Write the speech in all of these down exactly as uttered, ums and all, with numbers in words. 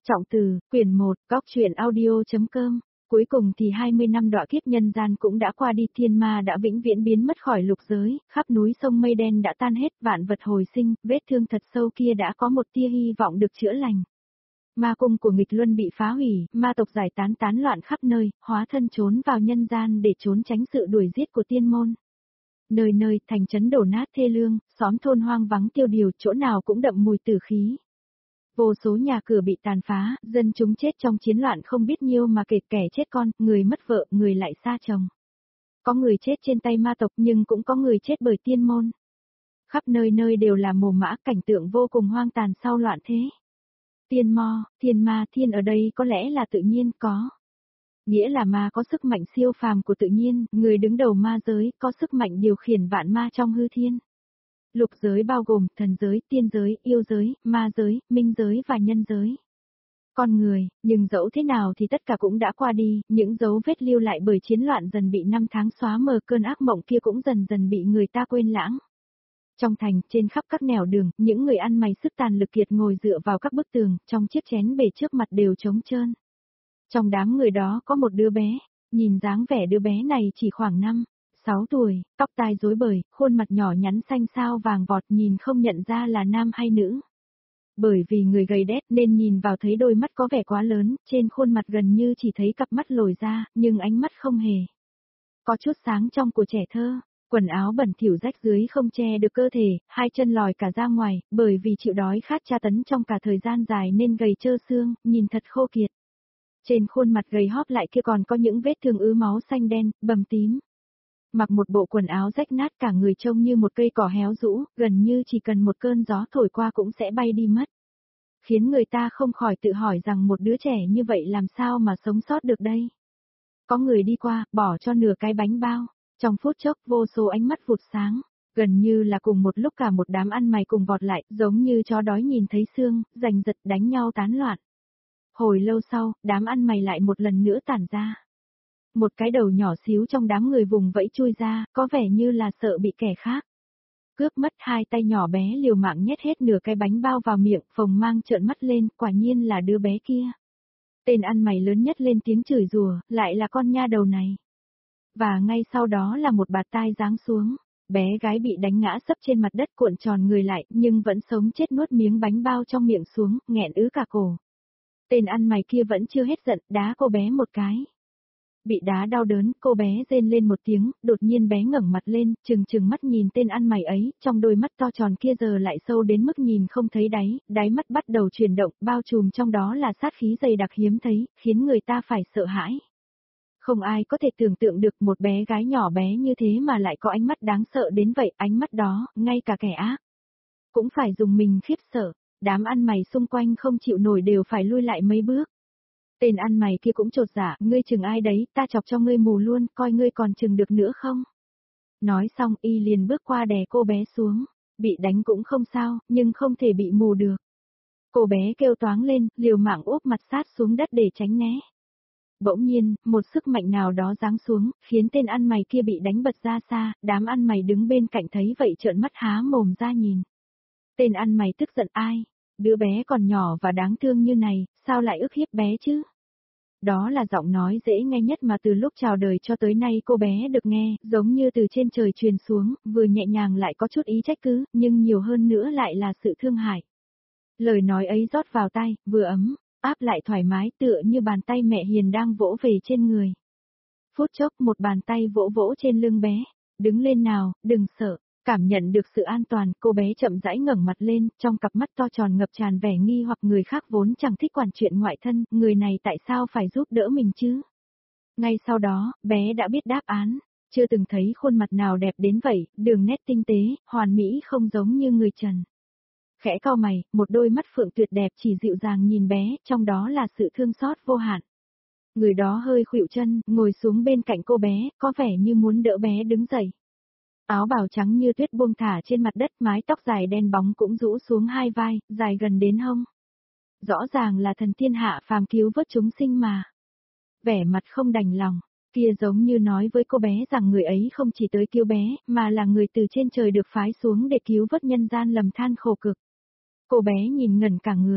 Trọng từ, quyển một, góc truyện audio.com. Cuối cùng thì hai mươi năm đọa kiếp nhân gian cũng đã qua đi, thiên ma đã vĩnh viễn biến mất khỏi lục giới, khắp núi sông mây đen đã tan hết, vạn vật hồi sinh, vết thương thật sâu kia đã có một tia hy vọng được chữa lành. Ma cung của nghịch luân bị phá hủy, ma tộc giải tán tán loạn khắp nơi, hóa thân trốn vào nhân gian để trốn tránh sự đuổi giết của tiên môn. Nơi nơi, thành trấn đổ nát thê lương, xóm thôn hoang vắng tiêu điều, chỗ nào cũng đậm mùi tử khí. Vô số nhà cửa bị tàn phá, dân chúng chết trong chiến loạn không biết nhiêu mà kể, kẻ chết con, người mất vợ, người lại xa chồng. Có người chết trên tay ma tộc nhưng cũng có người chết bởi tiên môn. Khắp nơi nơi đều là mồ mã, cảnh tượng vô cùng hoang tàn sau loạn thế. Tiên mo, thiên ma, thiên ở đây có lẽ là tự nhiên có. Nghĩa là ma có sức mạnh siêu phàm của tự nhiên, người đứng đầu ma giới có sức mạnh điều khiển vạn ma trong hư thiên. Lục giới bao gồm thần giới, tiên giới, yêu giới, ma giới, minh giới và nhân giới. Con người, nhưng dẫu thế nào thì tất cả cũng đã qua đi, những dấu vết lưu lại bởi chiến loạn dần bị năm tháng xóa mờ, cơn ác mộng kia cũng dần dần bị người ta quên lãng. Trong thành, trên khắp các nẻo đường, những người ăn mày sức tàn lực kiệt ngồi dựa vào các bức tường, trong chiếc chén bể trước mặt đều trống trơn. Trong đám người đó có một đứa bé, nhìn dáng vẻ đứa bé này chỉ khoảng năm, sáu tuổi, tóc tai rối bời, khuôn mặt nhỏ nhắn xanh xao vàng vọt, nhìn không nhận ra là nam hay nữ. Bởi vì người gầy đét nên nhìn vào thấy đôi mắt có vẻ quá lớn, trên khuôn mặt gần như chỉ thấy cặp mắt lồi ra, nhưng ánh mắt không hề có chút sáng trong của trẻ thơ. Quần áo bẩn thỉu rách dưới không che được cơ thể, hai chân lòi cả ra ngoài, bởi vì chịu đói khát tra tấn trong cả thời gian dài nên gầy trơ xương, nhìn thật khô kiệt. Trên khuôn mặt gầy hóp lại kia còn có những vết thương ứ máu xanh đen, bầm tím. Mặc một bộ quần áo rách nát, cả người trông như một cây cỏ héo rũ, gần như chỉ cần một cơn gió thổi qua cũng sẽ bay đi mất. Khiến người ta không khỏi tự hỏi rằng một đứa trẻ như vậy làm sao mà sống sót được đây. Có người đi qua, bỏ cho nửa cái bánh bao. Trong phút chốc vô số ánh mắt vụt sáng, gần như là cùng một lúc cả một đám ăn mày cùng vọt lại, giống như chó đói nhìn thấy xương, giành giật đánh nhau tán loạn. Hồi lâu sau, đám ăn mày lại một lần nữa tản ra. Một cái đầu nhỏ xíu trong đám người vùng vẫy chui ra, có vẻ như là sợ bị kẻ khác cướp mất, hai tay nhỏ bé liều mạng nhét hết nửa cái bánh bao vào miệng, phồng mang trợn mắt lên, quả nhiên là đứa bé kia. Tên ăn mày lớn nhất lên tiếng chửi rủa, lại là con nha đầu này. Và ngay sau đó là một bạt tai giáng xuống, bé gái bị đánh ngã sấp trên mặt đất cuộn tròn người lại, nhưng vẫn sống chết nuốt miếng bánh bao trong miệng xuống, nghẹn ứ cả cổ. Tên ăn mày kia vẫn chưa hết giận, đá cô bé một cái. Bị đá đau đớn, cô bé rên lên một tiếng, đột nhiên bé ngẩng mặt lên, trừng trừng mắt nhìn tên ăn mày ấy, trong đôi mắt to tròn kia giờ lại sâu đến mức nhìn không thấy đáy, đáy mắt bắt đầu chuyển động, bao trùm trong đó là sát khí dày đặc hiếm thấy, khiến người ta phải sợ hãi. Không ai có thể tưởng tượng được một bé gái nhỏ bé như thế mà lại có ánh mắt đáng sợ đến vậy, ánh mắt đó, ngay cả kẻ ác cũng phải dùng mình khiếp sợ, đám ăn mày xung quanh không chịu nổi đều phải lui lại mấy bước. Tên ăn mày kia cũng chột dạ, ngươi chừng ai đấy, ta chọc cho ngươi mù luôn, coi ngươi còn chừng được nữa không? Nói xong y liền bước qua đè cô bé xuống, bị đánh cũng không sao, nhưng không thể bị mù được. Cô bé kêu toáng lên, liều mạng úp mặt sát xuống đất để tránh né. Bỗng nhiên, một sức mạnh nào đó giáng xuống, khiến tên ăn mày kia bị đánh bật ra xa, đám ăn mày đứng bên cạnh thấy vậy trợn mắt há mồm ra nhìn. Tên ăn mày tức giận, ai? Đứa bé còn nhỏ và đáng thương như này, sao lại ức hiếp bé chứ? Đó là giọng nói dễ nghe nhất mà từ lúc chào đời cho tới nay cô bé được nghe, giống như từ trên trời truyền xuống, vừa nhẹ nhàng lại có chút ý trách cứ, nhưng nhiều hơn nữa lại là sự thương hại. Lời nói ấy rót vào tai, vừa ấm, áp lại thoải mái tựa như bàn tay mẹ hiền đang vỗ về trên người. Phút chốc một bàn tay vỗ vỗ trên lưng bé, đứng lên nào, đừng sợ. Cảm nhận được sự an toàn, cô bé chậm rãi ngẩng mặt lên, trong cặp mắt to tròn ngập tràn vẻ nghi hoặc, người khác vốn chẳng thích quản chuyện ngoại thân, người này tại sao phải giúp đỡ mình chứ? Ngay sau đó, bé đã biết đáp án, chưa từng thấy khuôn mặt nào đẹp đến vậy, đường nét tinh tế, hoàn mỹ không giống như người trần. Khẽ cau mày, một đôi mắt phượng tuyệt đẹp chỉ dịu dàng nhìn bé, trong đó là sự thương xót vô hạn. Người đó hơi khuỵu chân, ngồi xuống bên cạnh cô bé, có vẻ như muốn đỡ bé đứng dậy. Áo bào trắng như tuyết buông thả trên mặt đất, mái tóc dài đen bóng cũng rũ xuống hai vai, dài gần đến hông. Rõ ràng là thần thiên hạ phàm cứu vớt chúng sinh mà. Vẻ mặt không đành lòng, kia giống như nói với cô bé rằng người ấy không chỉ tới cứu bé, mà là người từ trên trời được phái xuống để cứu vớt nhân gian lầm than khổ cực. Cô bé nhìn ngẩn cả người,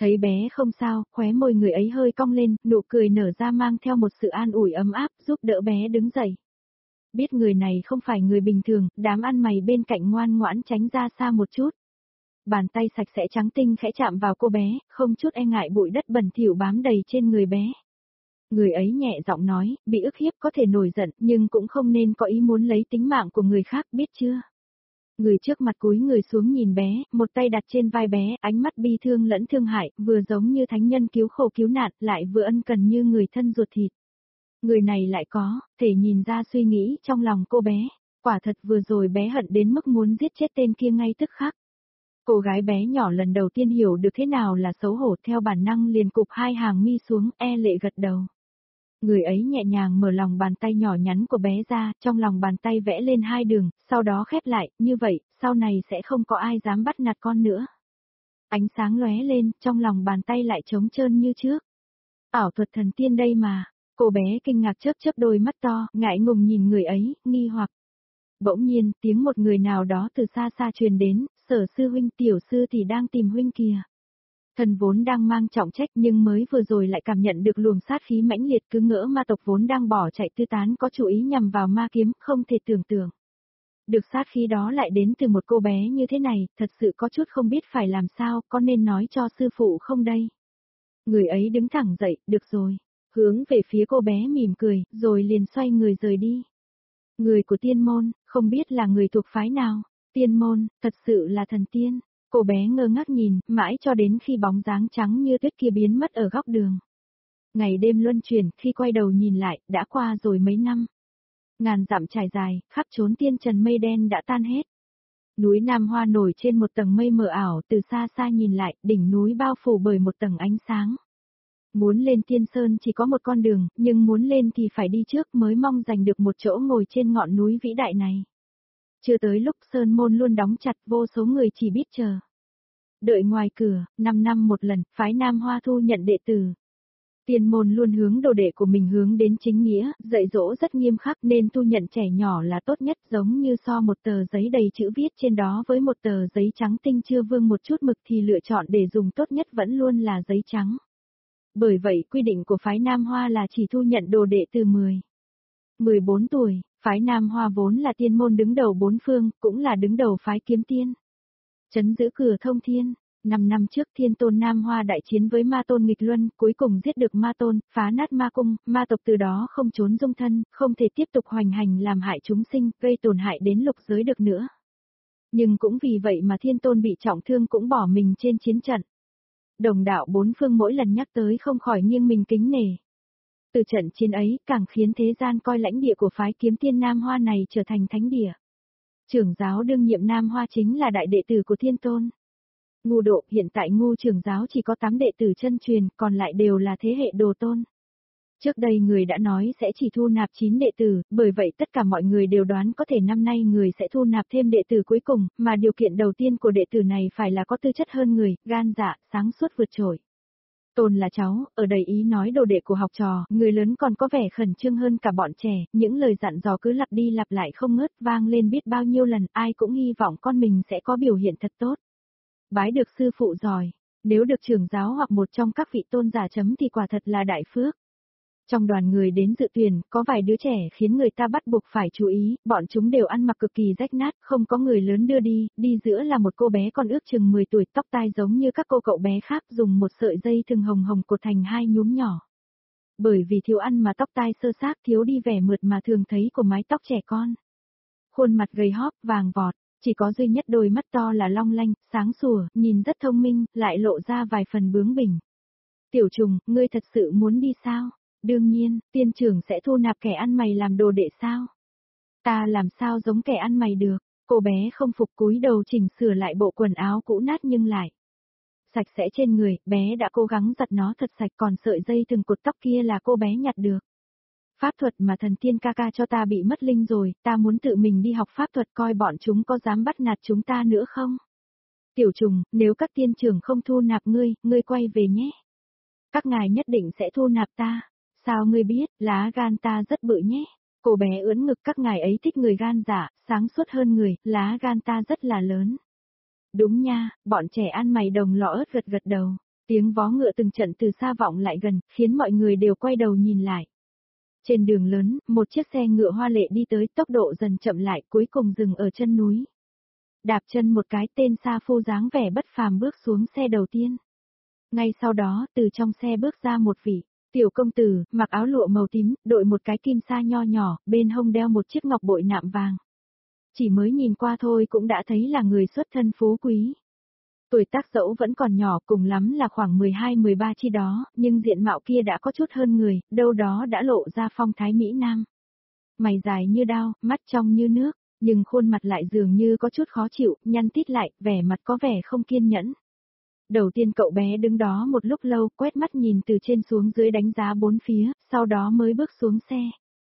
Thấy bé không sao, khóe môi người ấy hơi cong lên, nụ cười nở ra mang theo một sự an ủi ấm áp, giúp đỡ bé đứng dậy. Biết người này không phải người bình thường, đám ăn mày bên cạnh ngoan ngoãn tránh ra xa một chút. Bàn tay sạch sẽ trắng tinh khẽ chạm vào cô bé, không chút e ngại bụi đất bẩn thỉu bám đầy trên người bé. Người ấy nhẹ giọng nói, bị ức hiếp có thể nổi giận, nhưng cũng không nên có ý muốn lấy tính mạng của người khác, biết chưa? Người trước mặt cúi người xuống nhìn bé, một tay đặt trên vai bé, ánh mắt bi thương lẫn thương hại, vừa giống như thánh nhân cứu khổ cứu nạn, lại vừa ân cần như người thân ruột thịt. Người này lại có, thể nhìn ra suy nghĩ trong lòng cô bé. Quả thật vừa rồi bé hận đến mức muốn giết chết tên kia ngay tức khắc. Cô gái bé nhỏ lần đầu tiên hiểu được thế nào là xấu hổ, theo bản năng liền cụp hai hàng mi xuống, e lệ gật đầu. Người ấy nhẹ nhàng mở lòng bàn tay nhỏ nhắn của bé ra, trong lòng bàn tay vẽ lên hai đường, sau đó khép lại, như vậy, sau này sẽ không có ai dám bắt nạt con nữa. Ánh sáng lóe lên, trong lòng bàn tay lại trống trơn như trước. Ảo thuật thần tiên đây mà, cô bé kinh ngạc chớp chớp đôi mắt to, ngại ngùng nhìn người ấy, nghi hoặc. Bỗng nhiên, tiếng một người nào đó từ xa xa truyền đến, Sở sư huynh, tiểu sư thì đang tìm huynh kìa. Thần vốn đang mang trọng trách nhưng mới vừa rồi lại cảm nhận được luồng sát khí mãnh liệt, cứ ngỡ ma tộc vốn đang bỏ chạy tư tán có chủ ý nhằm vào ma kiếm, không thể tưởng tượng. Được sát khí đó lại đến từ một cô bé như thế này, thật sự có chút không biết phải làm sao, có nên nói cho sư phụ không đây? Người ấy đứng thẳng dậy, được rồi, hướng về phía cô bé mỉm cười, rồi liền xoay người rời đi. Người của tiên môn, không biết là người thuộc phái nào, tiên môn, thật sự là thần tiên. Cô bé ngơ ngác nhìn, mãi cho đến khi bóng dáng trắng như tuyết kia biến mất ở góc đường. Ngày đêm luân chuyển, khi quay đầu nhìn lại, đã qua rồi mấy năm. Ngàn dặm trải dài, khắp chốn tiên trần mây đen đã tan hết. Núi Nam Hoa nổi trên một tầng mây mờ ảo, từ xa xa nhìn lại, đỉnh núi bao phủ bởi một tầng ánh sáng. Muốn lên Tiên Sơn chỉ có một con đường, nhưng muốn lên thì phải đi trước mới mong giành được một chỗ ngồi trên ngọn núi vĩ đại này. Chưa tới lúc Sơn môn luôn đóng chặt, vô số người chỉ biết chờ. Đợi ngoài cửa, năm năm một lần, phái Nam Hoa thu nhận đệ tử. Tiên môn luôn hướng đồ đệ của mình hướng đến chính nghĩa, dạy dỗ rất nghiêm khắc nên thu nhận trẻ nhỏ là tốt nhất, giống như so một tờ giấy đầy chữ viết trên đó với một tờ giấy trắng tinh chưa vương một chút mực thì lựa chọn để dùng tốt nhất vẫn luôn là giấy trắng. Bởi vậy quy định của phái Nam Hoa là chỉ thu nhận đồ đệ từ mười, mười bốn tuổi, phái Nam Hoa vốn là tiên môn đứng đầu bốn phương, cũng là đứng đầu phái kiếm tiên. Trấn giữ cửa thông thiên, năm năm trước Thiên Tôn Nam Hoa đại chiến với Ma Tôn nghịch luân, cuối cùng giết được Ma Tôn, phá nát ma cung, ma tộc từ đó không trốn dung thân, không thể tiếp tục hoành hành làm hại chúng sinh, gây tổn hại đến lục giới được nữa. Nhưng cũng vì vậy mà Thiên Tôn bị trọng thương cũng bỏ mình trên chiến trận. Đồng đạo bốn phương mỗi lần nhắc tới không khỏi nghiêng mình kính nể. Từ trận chiến ấy càng khiến thế gian coi lãnh địa của phái kiếm tiên Nam Hoa này trở thành thánh địa. Trưởng giáo đương nhiệm Nam Hoa chính là đại đệ tử của Thiên Tôn. Ngu độ, hiện tại ngu trưởng giáo chỉ có tám đệ tử chân truyền, còn lại đều là thế hệ đồ tôn. Trước đây người đã nói sẽ chỉ thu nạp chín đệ tử, bởi vậy tất cả mọi người đều đoán có thể năm nay người sẽ thu nạp thêm đệ tử cuối cùng, mà điều kiện đầu tiên của đệ tử này phải là có tư chất hơn người, gan dạ, sáng suốt vượt trội. Tôn là cháu, ở đây ý nói đồ đệ của học trò, người lớn còn có vẻ khẩn trương hơn cả bọn trẻ, những lời dặn dò cứ lặp đi lặp lại không ngớt vang lên biết bao nhiêu lần, ai cũng hy vọng con mình sẽ có biểu hiện thật tốt. Bái được sư phụ giỏi, nếu được trưởng giáo hoặc một trong các vị tôn giả chấm thì quả thật là đại phước. Trong đoàn người đến dự tuyển, có vài đứa trẻ khiến người ta bắt buộc phải chú ý, bọn chúng đều ăn mặc cực kỳ rách nát, không có người lớn đưa đi, đi giữa là một cô bé còn ước chừng mười tuổi, tóc tai giống như các cô cậu bé khác, dùng một sợi dây thừng hồng hồng cột thành hai nhúm nhỏ. Bởi vì thiếu ăn mà tóc tai sơ xác, thiếu đi vẻ mượt mà thường thấy của mái tóc trẻ con. Khuôn mặt gầy hóp, vàng vọt, chỉ có duy nhất đôi mắt to là long lanh, sáng sủa, nhìn rất thông minh, lại lộ ra vài phần bướng bỉnh. Tiểu trùng, ngươi thật sự muốn đi sao? Đương nhiên, tiên trưởng sẽ thu nạp kẻ ăn mày làm đồ đệ sao? Ta làm sao giống kẻ ăn mày được? Cô bé không phục cúi đầu chỉnh sửa lại bộ quần áo cũ nát nhưng lại sạch sẽ trên người, bé đã cố gắng giặt nó thật sạch, còn sợi dây từng cột tóc kia là cô bé nhặt được. Pháp thuật mà thần tiên ca ca cho ta bị mất linh rồi, ta muốn tự mình đi học pháp thuật coi bọn chúng có dám bắt nạt chúng ta nữa không? Tiểu trùng, nếu các tiên trưởng không thu nạp ngươi, ngươi quay về nhé. Các ngài nhất định sẽ thu nạp ta. Sao ngươi biết, lá gan ta rất bự nhé. Cô bé ưỡn ngực, các ngài ấy thích người gan dạ, sáng suốt hơn người, lá gan ta rất là lớn. Đúng nha, bọn trẻ ăn mày đồng lọ ớt gật gật đầu. Tiếng vó ngựa từng trận từ xa vọng lại gần, khiến mọi người đều quay đầu nhìn lại. Trên đường lớn, một chiếc xe ngựa hoa lệ đi tới, tốc độ dần chậm lại, cuối cùng dừng ở chân núi. Đạp chân một cái, tên sa phu dáng vẻ bất phàm bước xuống xe đầu tiên. Ngay sau đó, từ trong xe bước ra một vị tiểu công tử, mặc áo lụa màu tím, đội một cái kim sa nho nhỏ, bên hông đeo một chiếc ngọc bội nạm vàng. Chỉ mới nhìn qua thôi cũng đã thấy là người xuất thân phú quý. Tuổi tác dẫu vẫn còn nhỏ, cùng lắm là khoảng mười hai mười ba chi đó, nhưng diện mạo kia đã có chút hơn người, đâu đó đã lộ ra phong thái Mỹ Nam. Mày dài như đao, mắt trong như nước, nhưng khuôn mặt lại dường như có chút khó chịu, nhăn tít lại, vẻ mặt có vẻ không kiên nhẫn. Đầu tiên cậu bé đứng đó một lúc lâu, quét mắt nhìn từ trên xuống dưới đánh giá bốn phía, sau đó mới bước xuống xe.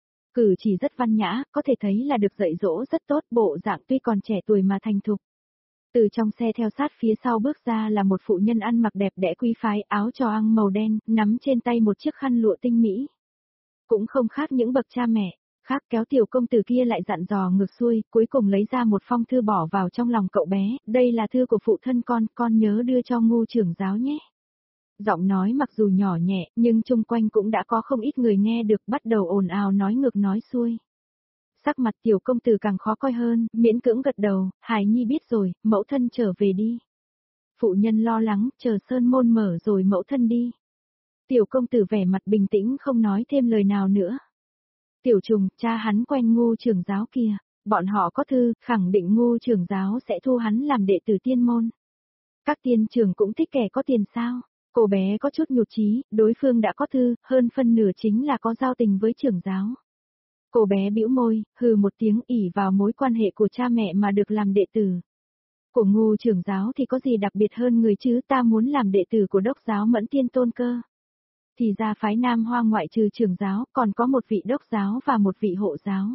Cử chỉ rất văn nhã, có thể thấy là được dạy dỗ rất tốt, bộ dạng tuy còn trẻ tuổi mà thành thục. Từ trong xe theo sát phía sau bước ra là một phụ nhân ăn mặc đẹp đẽ quý phái, áo trò ăn màu đen, nắm trên tay một chiếc khăn lụa tinh mỹ. Cũng không khác những bậc cha mẹ, khác kéo tiểu công tử kia lại dặn dò ngược xuôi, cuối cùng lấy ra một phong thư bỏ vào trong lòng cậu bé, đây là thư của phụ thân con, con nhớ đưa cho Ngô trưởng giáo nhé. Giọng nói mặc dù nhỏ nhẹ, nhưng chung quanh cũng đã có không ít người nghe được, bắt đầu ồn ào nói ngược nói xuôi. Sắc mặt tiểu công tử càng khó coi hơn, miễn cưỡng gật đầu, Hải Nhi biết rồi, mẫu thân trở về đi. Phụ nhân lo lắng, chờ sơn môn mở rồi mẫu thân đi. Tiểu công tử vẻ mặt bình tĩnh không nói thêm lời nào nữa. Tiểu Trùng, cha hắn quen Ngô trưởng giáo kia, bọn họ có thư, khẳng định Ngô trưởng giáo sẽ thu hắn làm đệ tử tiên môn. Các tiên trưởng cũng thích kẻ có tiền sao? Cô bé có chút nhụt chí, đối phương đã có thư, hơn phân nửa chính là có giao tình với trưởng giáo. Cô bé bĩu môi, hừ một tiếng, ỉ vào mối quan hệ của cha mẹ mà được làm đệ tử. Của Ngô trưởng giáo thì có gì đặc biệt hơn người chứ, ta muốn làm đệ tử của đốc giáo Mẫn Tiên Tôn cơ. Thì ra phái Nam Hoa ngoại trừ trưởng giáo, còn có một vị đốc giáo và một vị hộ giáo.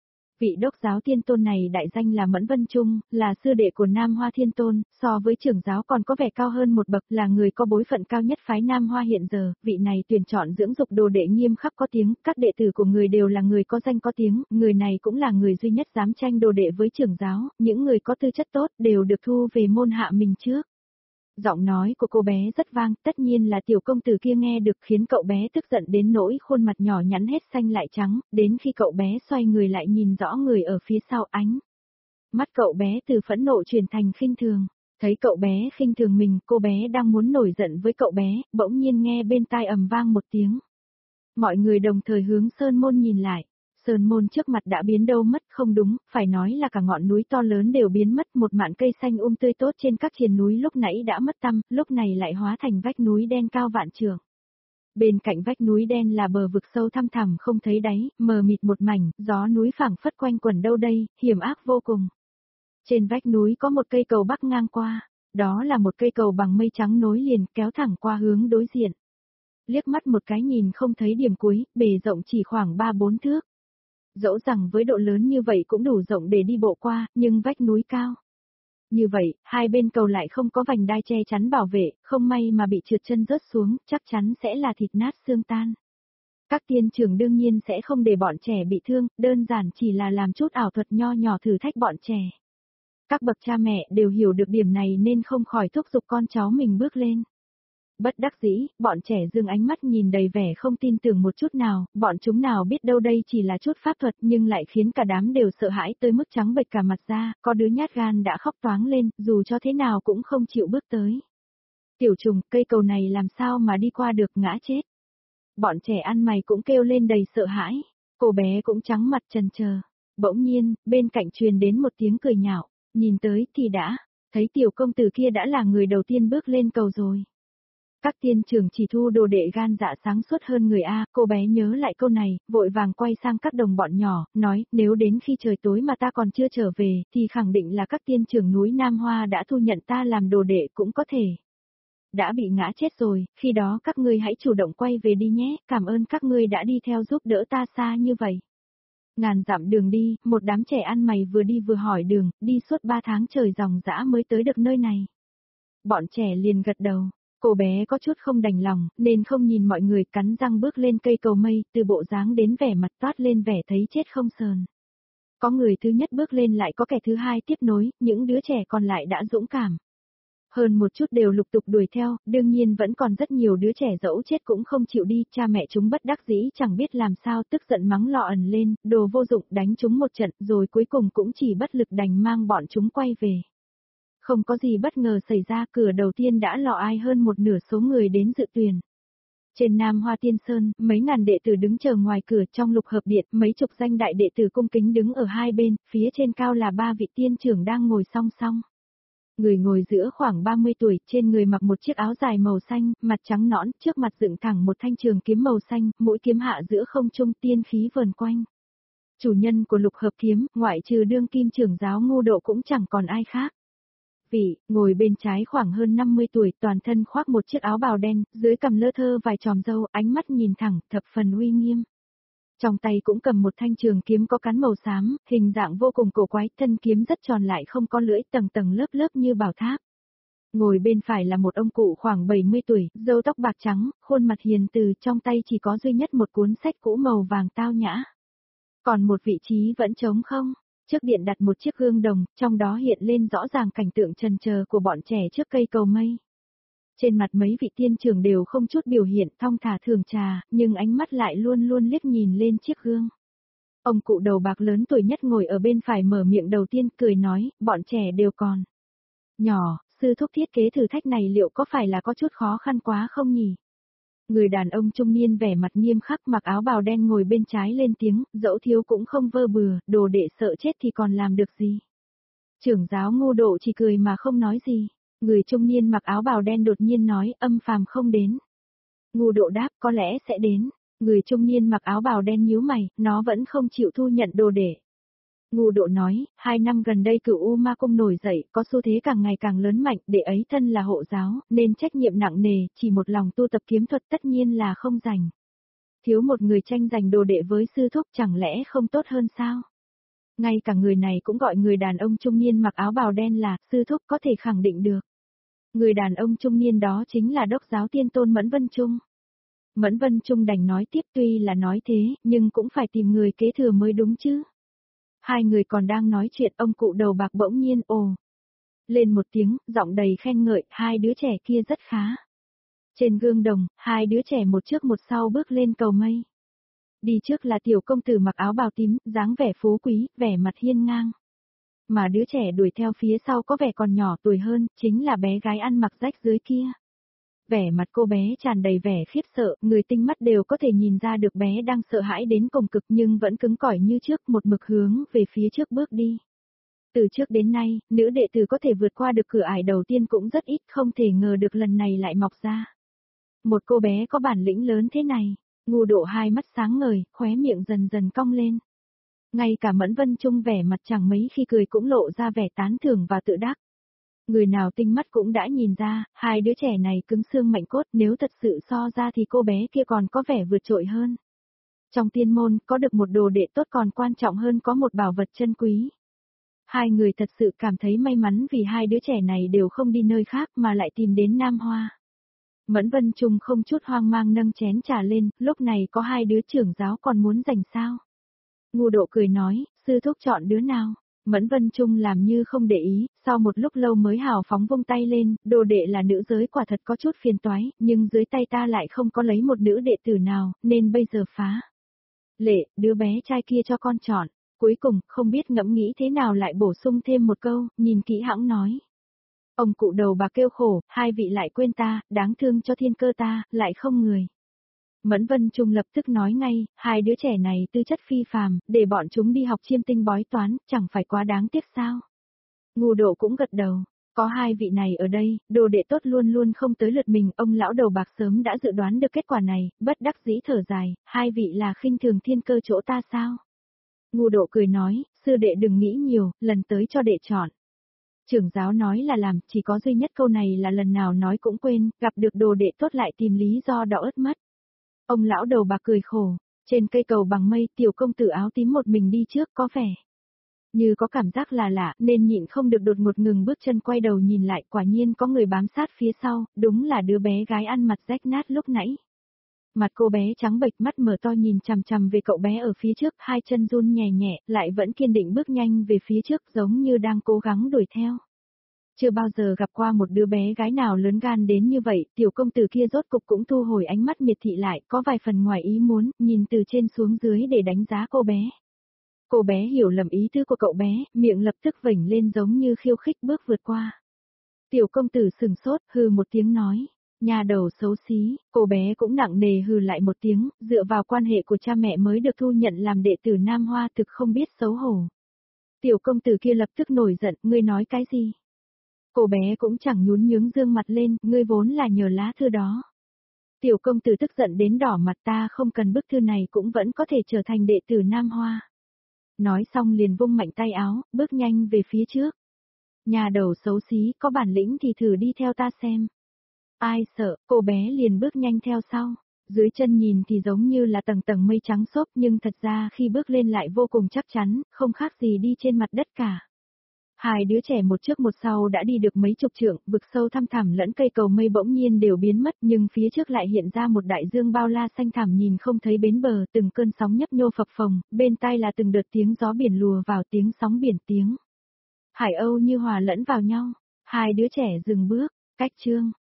Vị đốc giáo Tiên Tôn này đại danh là Mẫn Vân Trung, là sư đệ của Nam Hoa Thiên Tôn, so với trưởng giáo còn có vẻ cao hơn một bậc, là người có bối phận cao nhất phái Nam Hoa hiện giờ. Vị này tuyển chọn dưỡng dục đồ đệ nghiêm khắc có tiếng, các đệ tử của người đều là người có danh có tiếng, người này cũng là người duy nhất dám tranh đồ đệ với trưởng giáo, những người có tư chất tốt đều được thu về môn hạ mình trước. Giọng nói của cô bé rất vang, tất nhiên là tiểu công tử kia nghe được, khiến cậu bé tức giận đến nỗi khuôn mặt nhỏ nhắn hết xanh lại trắng, đến khi cậu bé xoay người lại nhìn rõ người ở phía sau ánh. Mắt cậu bé từ phẫn nộ chuyển thành khinh thường, thấy cậu bé khinh thường mình, cô bé đang muốn nổi giận với cậu bé, bỗng nhiên nghe bên tai ầm vang một tiếng. Mọi người đồng thời hướng Sơn Môn nhìn lại. Sơn Môn trước mặt đã biến đâu mất, không đúng, phải nói là cả ngọn núi to lớn đều biến mất, một mạn cây xanh um tươi tốt trên các triền núi lúc nãy đã mất tăm, lúc này lại hóa thành vách núi đen cao vạn trượng. Bên cạnh vách núi đen là bờ vực sâu thăm thẳm không thấy đáy, mờ mịt một mảnh, gió núi phảng phất quanh quẩn đâu đây, hiểm ác vô cùng. Trên vách núi có một cây cầu bắc ngang qua, đó là một cây cầu bằng mây trắng nối liền, kéo thẳng qua hướng đối diện. Liếc mắt một cái nhìn không thấy điểm cuối, bề rộng chỉ khoảng ba bốn thước. Dẫu rằng với độ lớn như vậy cũng đủ rộng để đi bộ qua, nhưng vách núi cao. Như vậy, hai bên cầu lại không có vành đai che chắn bảo vệ, không may mà bị trượt chân rớt xuống, chắc chắn sẽ là thịt nát xương tan. Các tiên trưởng đương nhiên sẽ không để bọn trẻ bị thương, đơn giản chỉ là làm chút ảo thuật nho nhỏ thử thách bọn trẻ. Các bậc cha mẹ đều hiểu được điểm này nên không khỏi thúc giục con cháu mình bước lên. Bất đắc dĩ, bọn trẻ dương ánh mắt nhìn đầy vẻ không tin tưởng một chút nào, bọn chúng nào biết đâu đây chỉ là chút pháp thuật nhưng lại khiến cả đám đều sợ hãi tới mức trắng bệch cả mặt ra, có đứa nhát gan đã khóc toáng lên, dù cho thế nào cũng không chịu bước tới. Tiểu Trùng, cây cầu này làm sao mà đi qua được, ngã chết. Bọn trẻ ăn mày cũng kêu lên đầy sợ hãi, cô bé cũng trắng mặt chần chờ. Bỗng nhiên, bên cạnh truyền đến một tiếng cười nhạo, nhìn tới thì đã, thấy tiểu công tử kia đã là người đầu tiên bước lên cầu rồi. Các tiên trưởng chỉ thu đồ đệ gan dạ sáng suốt hơn người A, cô bé nhớ lại câu này, vội vàng quay sang các đồng bọn nhỏ, nói, nếu đến khi trời tối mà ta còn chưa trở về, thì khẳng định là các tiên trưởng núi Nam Hoa đã thu nhận ta làm đồ đệ cũng có thể. Đã bị ngã chết rồi, khi đó các ngươi hãy chủ động quay về đi nhé, cảm ơn các ngươi đã đi theo giúp đỡ ta xa như vậy. Ngàn dặm đường đi, một đám trẻ ăn mày vừa đi vừa hỏi đường, đi suốt ba tháng trời dòng dã mới tới được nơi này. Bọn trẻ liền gật đầu. Cô bé có chút không đành lòng, nên không nhìn mọi người, cắn răng bước lên cây cầu mây, từ bộ dáng đến vẻ mặt toát lên vẻ thấy chết không sờn. Có người thứ nhất bước lên lại có kẻ thứ hai tiếp nối, những đứa trẻ còn lại đã dũng cảm. Hơn một chút đều lục tục đuổi theo, đương nhiên vẫn còn rất nhiều đứa trẻ dẫu chết cũng không chịu đi, cha mẹ chúng bất đắc dĩ chẳng biết làm sao, tức giận mắng lọ ẩn lên, đồ vô dụng, đánh chúng một trận, rồi cuối cùng cũng chỉ bất lực đành mang bọn chúng quay về. Không có gì bất ngờ xảy ra, cửa đầu tiên đã lọ ai hơn một nửa số người đến dự tuyển. Trên Nam Hoa Tiên Sơn, mấy ngàn đệ tử đứng chờ ngoài cửa, trong lục hợp điện, mấy chục danh đại đệ tử cung kính đứng ở hai bên, phía trên cao là ba vị tiên trưởng đang ngồi song song. Người ngồi giữa khoảng ba mươi tuổi, trên người mặc một chiếc áo dài màu xanh, mặt trắng nõn, trước mặt dựng thẳng một thanh trường kiếm màu xanh, mũi kiếm hạ giữa không trung, tiên khí vờn quanh. Chủ nhân của lục hợp kiếm, ngoại trừ đương kim trưởng giáo Ngô Độ cũng chẳng còn ai khác. Vị, ngồi bên trái khoảng hơn năm mươi tuổi, toàn thân khoác một chiếc áo bào đen, dưới cằm lơ thơ vài chòm râu, ánh mắt nhìn thẳng, thập phần uy nghiêm. Trong tay cũng cầm một thanh trường kiếm có cán màu xám, hình dạng vô cùng cổ quái, thân kiếm rất tròn lại không có lưỡi, tầng tầng lớp lớp như bảo tháp. Ngồi bên phải là một ông cụ khoảng bảy mươi tuổi, râu tóc bạc trắng, khuôn mặt hiền từ, trong tay chỉ có duy nhất một cuốn sách cũ màu vàng tao nhã. Còn một vị trí vẫn trống không. Trước điện đặt một chiếc gương đồng, trong đó hiện lên rõ ràng cảnh tượng trần chờ của bọn trẻ trước cây cầu mây. Trên mặt mấy vị tiên trưởng đều không chút biểu hiện thong thả thường trà, nhưng ánh mắt lại luôn luôn liếc nhìn lên chiếc gương. Ông cụ đầu bạc lớn tuổi nhất ngồi ở bên phải mở miệng đầu tiên cười nói, bọn trẻ đều còn nhỏ, sư thúc thiết kế thử thách này liệu có phải là có chút khó khăn quá không nhỉ? Người đàn ông trung niên vẻ mặt nghiêm khắc mặc áo bào đen ngồi bên trái lên tiếng, dẫu thiếu cũng không vơ bừa, đồ đệ sợ chết thì còn làm được gì. Trưởng giáo Ngô Độ chỉ cười mà không nói gì. Người trung niên mặc áo bào đen đột nhiên nói, âm phàm không đến. Ngô Độ đáp, có lẽ sẽ đến. Người trung niên mặc áo bào đen nhíu mày, nó vẫn không chịu thu nhận đồ đệ. Ngô Độ nói, hai năm gần đây Cửu U Ma Cung nổi dậy, có xu thế càng ngày càng lớn mạnh, đệ ấy thân là hộ giáo, nên trách nhiệm nặng nề, chỉ một lòng tu tập kiếm thuật tất nhiên là không rảnh. Thiếu một người tranh giành đồ đệ với sư thúc chẳng lẽ không tốt hơn sao? Ngay cả người này cũng gọi người đàn ông trung niên mặc áo bào đen là sư thúc, có thể khẳng định được. Người đàn ông trung niên đó chính là đốc giáo tiên tôn Mẫn Vân Trung. Mẫn Vân Trung đành nói tiếp, tuy là nói thế, nhưng cũng phải tìm người kế thừa mới đúng chứ. Hai người còn đang nói chuyện, ông cụ đầu bạc bỗng nhiên ồ lên một tiếng, giọng đầy khen ngợi, hai đứa trẻ kia rất khá. Trên gương đồng, hai đứa trẻ một trước một sau bước lên cầu mây. Đi trước là tiểu công tử mặc áo bào tím, dáng vẻ phú quý, vẻ mặt hiên ngang. Mà đứa trẻ đuổi theo phía sau có vẻ còn nhỏ tuổi hơn, chính là bé gái ăn mặc rách dưới kia. Vẻ mặt cô bé tràn đầy vẻ khiếp sợ, người tinh mắt đều có thể nhìn ra được bé đang sợ hãi đến cùng cực nhưng vẫn cứng cỏi như trước, một mực hướng về phía trước bước đi. Từ trước đến nay, nữ đệ tử có thể vượt qua được cửa ải đầu tiên cũng rất ít, không thể ngờ được lần này lại mọc ra. Một cô bé có bản lĩnh lớn thế này. Ngô Độ hai mắt sáng ngời, khóe miệng dần dần cong lên. Ngay cả Mẫn Vân Trung vẻ mặt chẳng mấy khi cười cũng lộ ra vẻ tán thưởng và tự đắc. Người nào tinh mắt cũng đã nhìn ra, hai đứa trẻ này cứng xương mạnh cốt, nếu thật sự so ra thì cô bé kia còn có vẻ vượt trội hơn. Trong tiên môn, có được một đồ đệ tốt còn quan trọng hơn có một bảo vật chân quý. Hai người thật sự cảm thấy may mắn vì hai đứa trẻ này đều không đi nơi khác mà lại tìm đến Nam Hoa. Mẫn Vân Trung không chút hoang mang nâng chén trà lên, lúc này có hai đứa trưởng giáo còn muốn giành sao? Ngô Độ cười nói, sư thúc chọn đứa nào? Mẫn Vân Trung làm như không để ý, sau một lúc lâu mới hào phóng vung tay lên, đồ đệ là nữ giới quả thật có chút phiền toái, nhưng dưới tay ta lại không có lấy một nữ đệ tử nào, nên bây giờ phá. Lệ, đứa bé trai kia cho con chọn. Cuối cùng, không biết ngẫm nghĩ thế nào lại bổ sung thêm một câu, nhìn kỹ hãng nói. Ông cụ đầu bạc kêu khổ, hai vị lại quên ta, đáng thương cho thiên cơ ta, lại không người. Mẫn Vân Trung lập tức nói ngay, hai đứa trẻ này tư chất phi phàm, để bọn chúng đi học chiêm tinh bói toán, chẳng phải quá đáng tiếc sao. Ngô Độ cũng gật đầu, có hai vị này ở đây, đồ đệ tốt luôn luôn không tới lượt mình, ông lão đầu bạc sớm đã dự đoán được kết quả này, bất đắc dĩ thở dài, hai vị là khinh thường thiên cơ chỗ ta sao. Ngô Độ cười nói, sư đệ đừng nghĩ nhiều, lần tới cho đệ chọn. Trưởng giáo nói là làm, chỉ có duy nhất câu này là lần nào nói cũng quên, gặp được đồ đệ tốt lại tìm lý do đỏ ớt mất. Ông lão đầu bạc cười khổ, trên cây cầu bằng mây tiểu công tử áo tím một mình đi trước có vẻ như có cảm giác là lạ nên nhịn không được đột ngột ngừng bước chân quay đầu nhìn lại, quả nhiên có người bám sát phía sau, đúng là đứa bé gái ăn mặc rách nát lúc nãy. Mặt cô bé trắng bệch, mắt mở to nhìn chằm chằm về cậu bé ở phía trước, hai chân run nhẹ nhẹ, lại vẫn kiên định bước nhanh về phía trước giống như đang cố gắng đuổi theo. Chưa bao giờ gặp qua một đứa bé gái nào lớn gan đến như vậy, tiểu công tử kia rốt cục cũng thu hồi ánh mắt miệt thị lại, có vài phần ngoài ý muốn, nhìn từ trên xuống dưới để đánh giá cô bé. Cô bé hiểu lầm ý tứ của cậu bé, miệng lập tức vểnh lên giống như khiêu khích bước vượt qua. Tiểu công tử sừng sốt, hừ một tiếng nói. Nhà đầu xấu xí, cô bé cũng nặng nề hừ lại một tiếng, dựa vào quan hệ của cha mẹ mới được thu nhận làm đệ tử Nam Hoa thực không biết xấu hổ. Tiểu công tử kia lập tức nổi giận, ngươi nói cái gì? Cô bé cũng chẳng nhún nhướng dương mặt lên, ngươi vốn là nhờ lá thư đó. Tiểu công tử tức giận đến đỏ mặt, ta không cần bức thư này cũng vẫn có thể trở thành đệ tử Nam Hoa. Nói xong liền vung mạnh tay áo, bước nhanh về phía trước. Nhà đầu xấu xí, có bản lĩnh thì thử đi theo ta xem. Ai sợ, cô bé liền bước nhanh theo sau. Dưới chân nhìn thì giống như là tầng tầng mây trắng xốp nhưng thật ra khi bước lên lại vô cùng chắc chắn, không khác gì đi trên mặt đất cả. Hai đứa trẻ một trước một sau đã đi được mấy chục trượng, vực sâu thăm thẳm lẫn cây cầu mây bỗng nhiên đều biến mất nhưng phía trước lại hiện ra một đại dương bao la xanh thẳm nhìn không thấy bến bờ, từng cơn sóng nhấp nhô phập phồng, bên tai là từng đợt tiếng gió biển lùa vào tiếng sóng biển tiếng. Hải âu như hòa lẫn vào nhau, hai đứa trẻ dừng bước, cách chương.